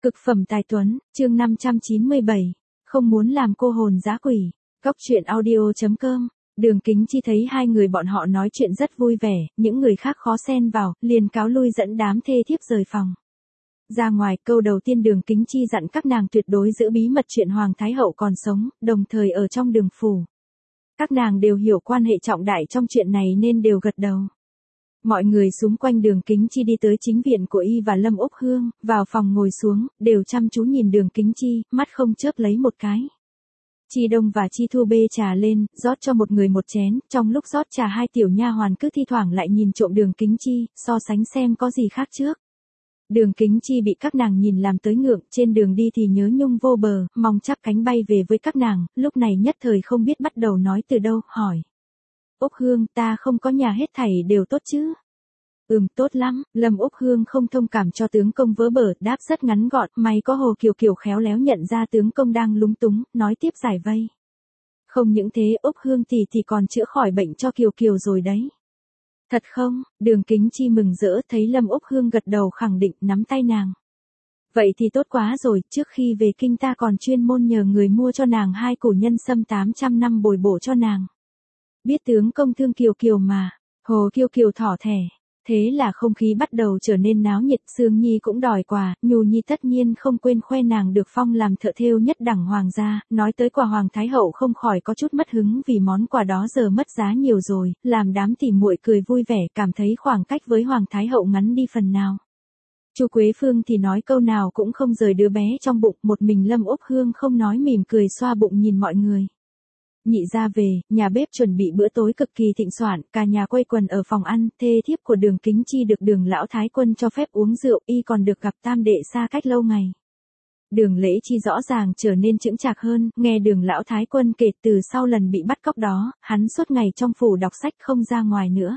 Cực phẩm tài tuấn, chương 597. Không muốn làm cô hồn dã quỷ. Góc truyện audio.com. Đường Kính Chi thấy hai người bọn họ nói chuyện rất vui vẻ, những người khác khó xen vào, liền cáo lui dẫn đám thê thiếp rời phòng. Ra ngoài, câu đầu tiên Đường Kính Chi dặn các nàng tuyệt đối giữ bí mật chuyện Hoàng Thái Hậu còn sống, đồng thời ở trong Đường phủ. Các nàng đều hiểu quan hệ trọng đại trong chuyện này nên đều gật đầu. Mọi người xung quanh Đường Kính Chi đi tới chính viện của y và Lâm Úc Hương, vào phòng ngồi xuống, đều chăm chú nhìn Đường Kính Chi, mắt không chớp lấy một cái. Chi Đông và Chi Thu bê trà lên, rót cho một người một chén, trong lúc rót trà hai tiểu nha hoàn cứ thi thoảng lại nhìn trộm Đường Kính Chi, so sánh xem có gì khác trước. Đường Kính Chi bị các nàng nhìn làm tới ngượng, trên đường đi thì nhớ nhung vô bờ, mong chắp cánh bay về với các nàng, lúc này nhất thời không biết bắt đầu nói từ đâu, hỏi. Úc Hương, ta không có nhà hết thảy đều tốt chứ? Tốt lắm. Lâm Úc Hương không thông cảm cho tướng công vớ bở, đáp rất ngắn gọn, may có Hồ Kiều Kiều khéo léo nhận ra tướng công đang lúng túng, nói tiếp giải vây. Không những thế, Úc Hương tỷ thì còn chữa khỏi bệnh cho Kiều Kiều rồi đấy. Thật không? Đường Kính Chi mừng rỡ thấy Lâm Úc Hương gật đầu khẳng định, nắm tay nàng. Vậy thì tốt quá rồi, trước khi về kinh ta còn chuyên môn nhờ người mua cho nàng 2 củ nhân sâm 800 năm bồi bổ cho nàng. Biết tướng công thương Kiều Kiều mà. Hồ Kiều Kiều thỏ thẻ. Thế là không khí bắt đầu trở nên náo nhiệt, Sương Nhi cũng đòi quà, Nhu Nhi tất nhiên không quên khoe nàng được phong làm thợ thêu nhất đẳng hoàng gia, nói tới quà Hoàng Thái Hậu không khỏi có chút mất hứng vì món quà đó giờ mất giá nhiều rồi, làm đám tỉ muội cười vui vẻ, cảm thấy khoảng cách với Hoàng Thái Hậu ngắn đi phần nào. Chu Quế Phương thì nói câu nào cũng không rời đứa bé trong bụng, một mình Lâm Úc Hương không nói mỉm cười xoa bụng nhìn mọi người. Nhị ra về, nhà bếp chuẩn bị bữa tối cực kỳ thịnh soạn, cả nhà quây quần ở phòng ăn, thê thiếp của Đường Kính Chi được Đường lão thái quân cho phép uống rượu, y còn được gặp tam đệ xa cách lâu ngày. Đường Lễ Chi rõ ràng trở nên chững chạc hơn, nghe Đường lão thái quân kể từ sau lần bị bắt cóc đó, hắn suốt ngày trong phủ đọc sách không ra ngoài nữa.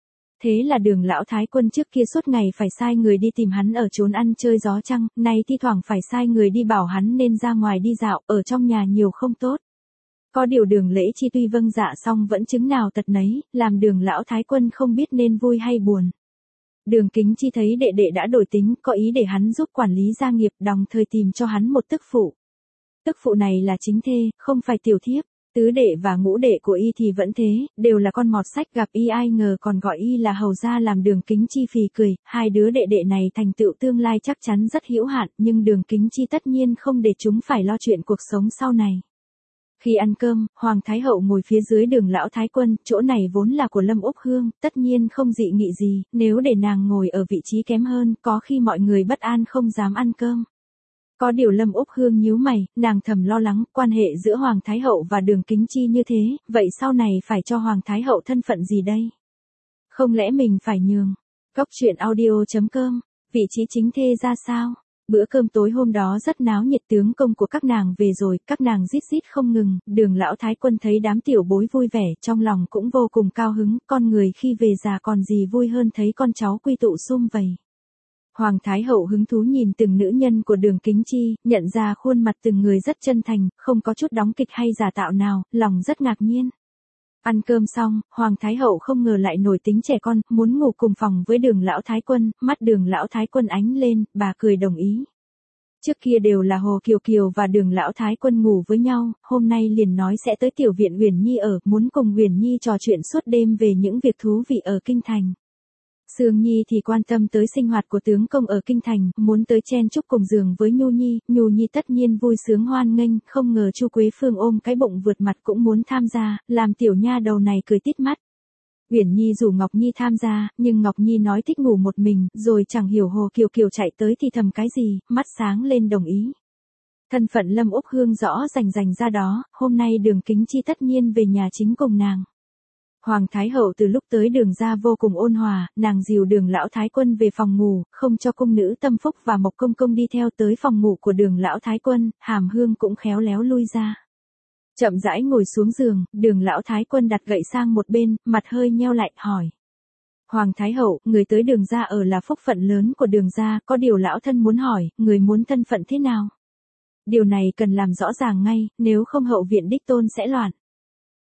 Thế là Đường lão thái quân trước kia suốt ngày phải sai người đi tìm hắn ở chốn ăn chơi gió trăng, nay thi thoảng phải sai người đi bảo hắn nên ra ngoài đi dạo, ở trong nhà nhiều không tốt. Có điều Đường Lễ Chi tuy vâng dạ xong vẫn chứng nào tật nấy, làm Đường lão thái quân không biết nên vui hay buồn. Đường Kính Chi thấy đệ đệ đã đổi tính, có ý để hắn giúp quản lý gia nghiệp, đồng thời tìm cho hắn một tức phụ. Tức phụ này là chính thê, không phải tiểu thiếp. Tứ đệ và ngũ đệ của y thì vẫn thế, đều là con mọt sách, gặp y ai ngờ còn gọi y là hầu gia, làm Đường Kính Chi phì cười. Hai đứa đệ đệ này thành tựu tương lai chắc chắn rất hữu hạn, nhưng Đường Kính Chi tất nhiên không để chúng phải lo chuyện cuộc sống sau này. Khi ăn cơm, Hoàng Thái Hậu ngồi phía dưới Đường lão thái quân, chỗ này vốn là của Lâm Úc Hương, tất nhiên không dị nghị gì, nếu để nàng ngồi ở vị trí kém hơn, có khi mọi người bất an không dám ăn cơm. Có điều Lâm Úc Hương nhíu mày, nàng thầm lo lắng, quan hệ giữa Hoàng Thái Hậu và Đường Kính Chi như thế, vậy sau này phải cho Hoàng Thái Hậu thân phận gì đây? Không lẽ mình phải nhường? Góc truyện audio.com, vị trí chính thê ra sao? Bữa cơm tối hôm đó rất náo nhiệt, tướng công của các nàng về rồi, các nàng rít rít không ngừng, Đường lão thái quân thấy đám tiểu bối vui vẻ, trong lòng cũng vô cùng cao hứng, con người khi về già còn gì vui hơn thấy con cháu quy tụ sum vầy. Hoàng Thái Hậu hứng thú nhìn từng nữ nhân của Đường Kính Chi, nhận ra khuôn mặt từng người rất chân thành, không có chút đóng kịch hay giả tạo nào, lòng rất ngạc nhiên. Ăn cơm xong, Hoàng Thái Hậu không ngờ lại nổi tính trẻ con, muốn ngủ cùng phòng với Đường lão thái quân, mắt Đường lão thái quân ánh lên, bà cười đồng ý. Trước kia đều là Hồ Kiều Kiều và Đường lão thái quân ngủ với nhau, hôm nay liền nói sẽ tới tiểu viện Uyển Nhi ở, muốn cùng Uyển Nhi trò chuyện suốt đêm về những việc thú vị ở kinh thành. Sương Nhi thì quan tâm tới sinh hoạt của tướng công ở kinh thành, muốn tới chen chúc cùng giường với Nhu Nhi tất nhiên vui sướng hoan nghênh, không ngờ Chu Quế Phương ôm cái bụng vượt mặt cũng muốn tham gia, làm tiểu nha đầu này cười tít mắt. Uyển Nhi rủ Ngọc Nhi tham gia, nhưng Ngọc Nhi nói thích ngủ một mình, rồi chẳng hiểu Hồ Kiều Kiều chạy tới thì thầm cái gì, mắt sáng lên đồng ý. Thân phận Lâm Úc Hương rõ rành ra đó, hôm nay Đường Kính Chi tất nhiên về nhà chính cùng nàng. Hoàng Thái Hậu từ lúc tới Đường ra vô cùng ôn hòa, nàng dìu Đường lão thái quân về phòng ngủ, không cho cung nữ Tâm Phúc và Mộc Công Công đi theo tới phòng ngủ của Đường lão thái quân, Hàm Hương cũng khéo léo lui ra. Chậm rãi ngồi xuống giường, Đường lão thái quân đặt gậy sang một bên, mặt hơi nheo lại, hỏi. Hoàng Thái Hậu, người tới Đường ra ở là phúc phận lớn của Đường ra, có điều lão thân muốn hỏi, người muốn thân phận thế nào? Điều này cần làm rõ ràng ngay, nếu không hậu viện đích tôn sẽ loạn.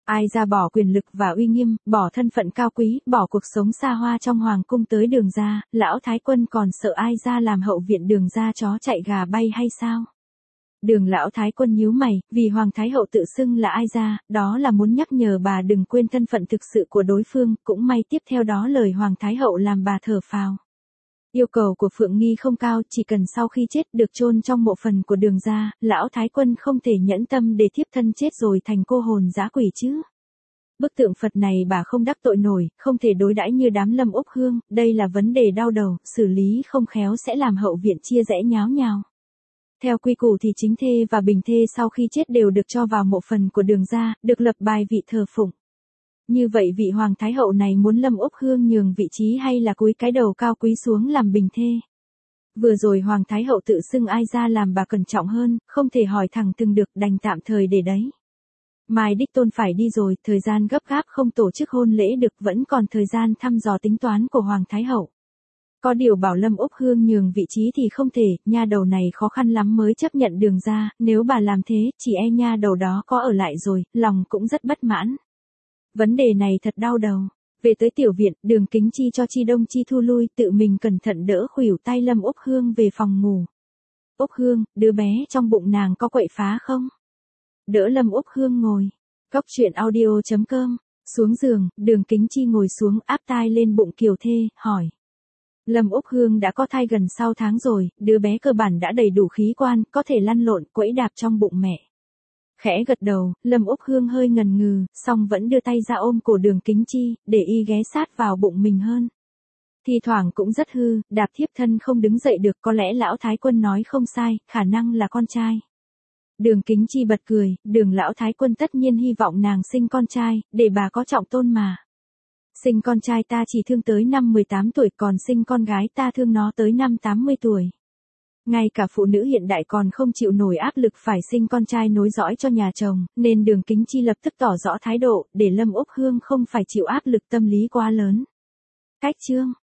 Ai ra bỏ quyền lực và uy nghiêm, bỏ thân phận cao quý, bỏ cuộc sống xa hoa trong hoàng cung tới Đường gia, lão thái quân còn sợ ai ra làm hậu viện Đường gia chó chạy gà bay hay sao? Đường lão thái quân nhíu mày, vì hoàng thái hậu tự xưng là ai ra, đó là muốn nhắc nhở bà đừng quên thân phận thực sự của đối phương, cũng may tiếp theo đó lời hoàng thái hậu làm bà thở phào. Yêu cầu của Phượng Nghi không cao, chỉ cần sau khi chết được chôn trong mộ phần của Đường gia, lão thái quân không thể nhẫn tâm để thiếp thân chết rồi thành cô hồn dã quỷ chứ. Bức tượng Phật này bà không đắc tội nổi, không thể đối đãi như đám Lâm Úc Hương, đây là vấn đề đau đầu, xử lý không khéo sẽ làm hậu viện chia rẽ nháo nhào. Theo quy củ thì chính thê và bình thê sau khi chết đều được cho vào mộ phần của Đường gia, được lập bài vị thờ phụng. Như vậy vị hoàng thái hậu này muốn Lâm Úc Hương nhường vị trí hay là cúi cái đầu cao quý xuống làm bình thê? Vừa rồi hoàng thái hậu tự xưng ai ra làm bà cẩn trọng hơn, không thể hỏi thẳng từng được, đành tạm thời để đấy. Mai đích tôn phải đi rồi, thời gian gấp gáp không tổ chức hôn lễ được, vẫn còn thời gian thăm dò tính toán của hoàng thái hậu. Có điều bảo Lâm Úc Hương nhường vị trí thì không thể, nha đầu này khó khăn lắm mới chấp nhận Đường gia, nếu bà làm thế, chỉ e nha đầu đó có ở lại rồi, lòng cũng rất bất mãn. Vấn đề này thật đau đầu. Về tới tiểu viện, Đường Kính Chi cho Chi Đông Chi thu lui, tự mình cẩn thận đỡ khuỷu tay Lâm Úc Hương về phòng ngủ. Úc Hương, đứa bé trong bụng nàng có quậy phá không? Đỡ Lâm Úc Hương ngồi. Cóc truyện audio.com. Xuống giường, Đường Kính Chi ngồi xuống áp tai lên bụng Kiều Thê, hỏi. Lâm Úc Hương đã có thai gần 6 tháng rồi, đứa bé cơ bản đã đầy đủ khí quan, có thể lăn lộn, quẫy đạp trong bụng mẹ. Khẽ gật đầu, Lâm Úc Hương hơi ngần ngừ, song vẫn đưa tay ra ôm cổ Đường Kính Chi, để y ghé sát vào bụng mình hơn. Thì thoảng cũng rất hư, đạp thiếp thân không đứng dậy được, có lẽ lão thái quân nói không sai, khả năng là con trai. Đường Kính Chi bật cười, Đường lão thái quân tất nhiên hy vọng nàng sinh con trai, để bà có trọng tôn mà. Sinh con trai ta chỉ thương tới năm 18 tuổi, còn sinh con gái ta thương nó tới năm 80 tuổi. Ngay cả phụ nữ hiện đại còn không chịu nổi áp lực phải sinh con trai nối dõi cho nhà chồng, nên Đường Kính Chi lập tức tỏ rõ thái độ, để Lâm Úc Hương không phải chịu áp lực tâm lý quá lớn. Cách chương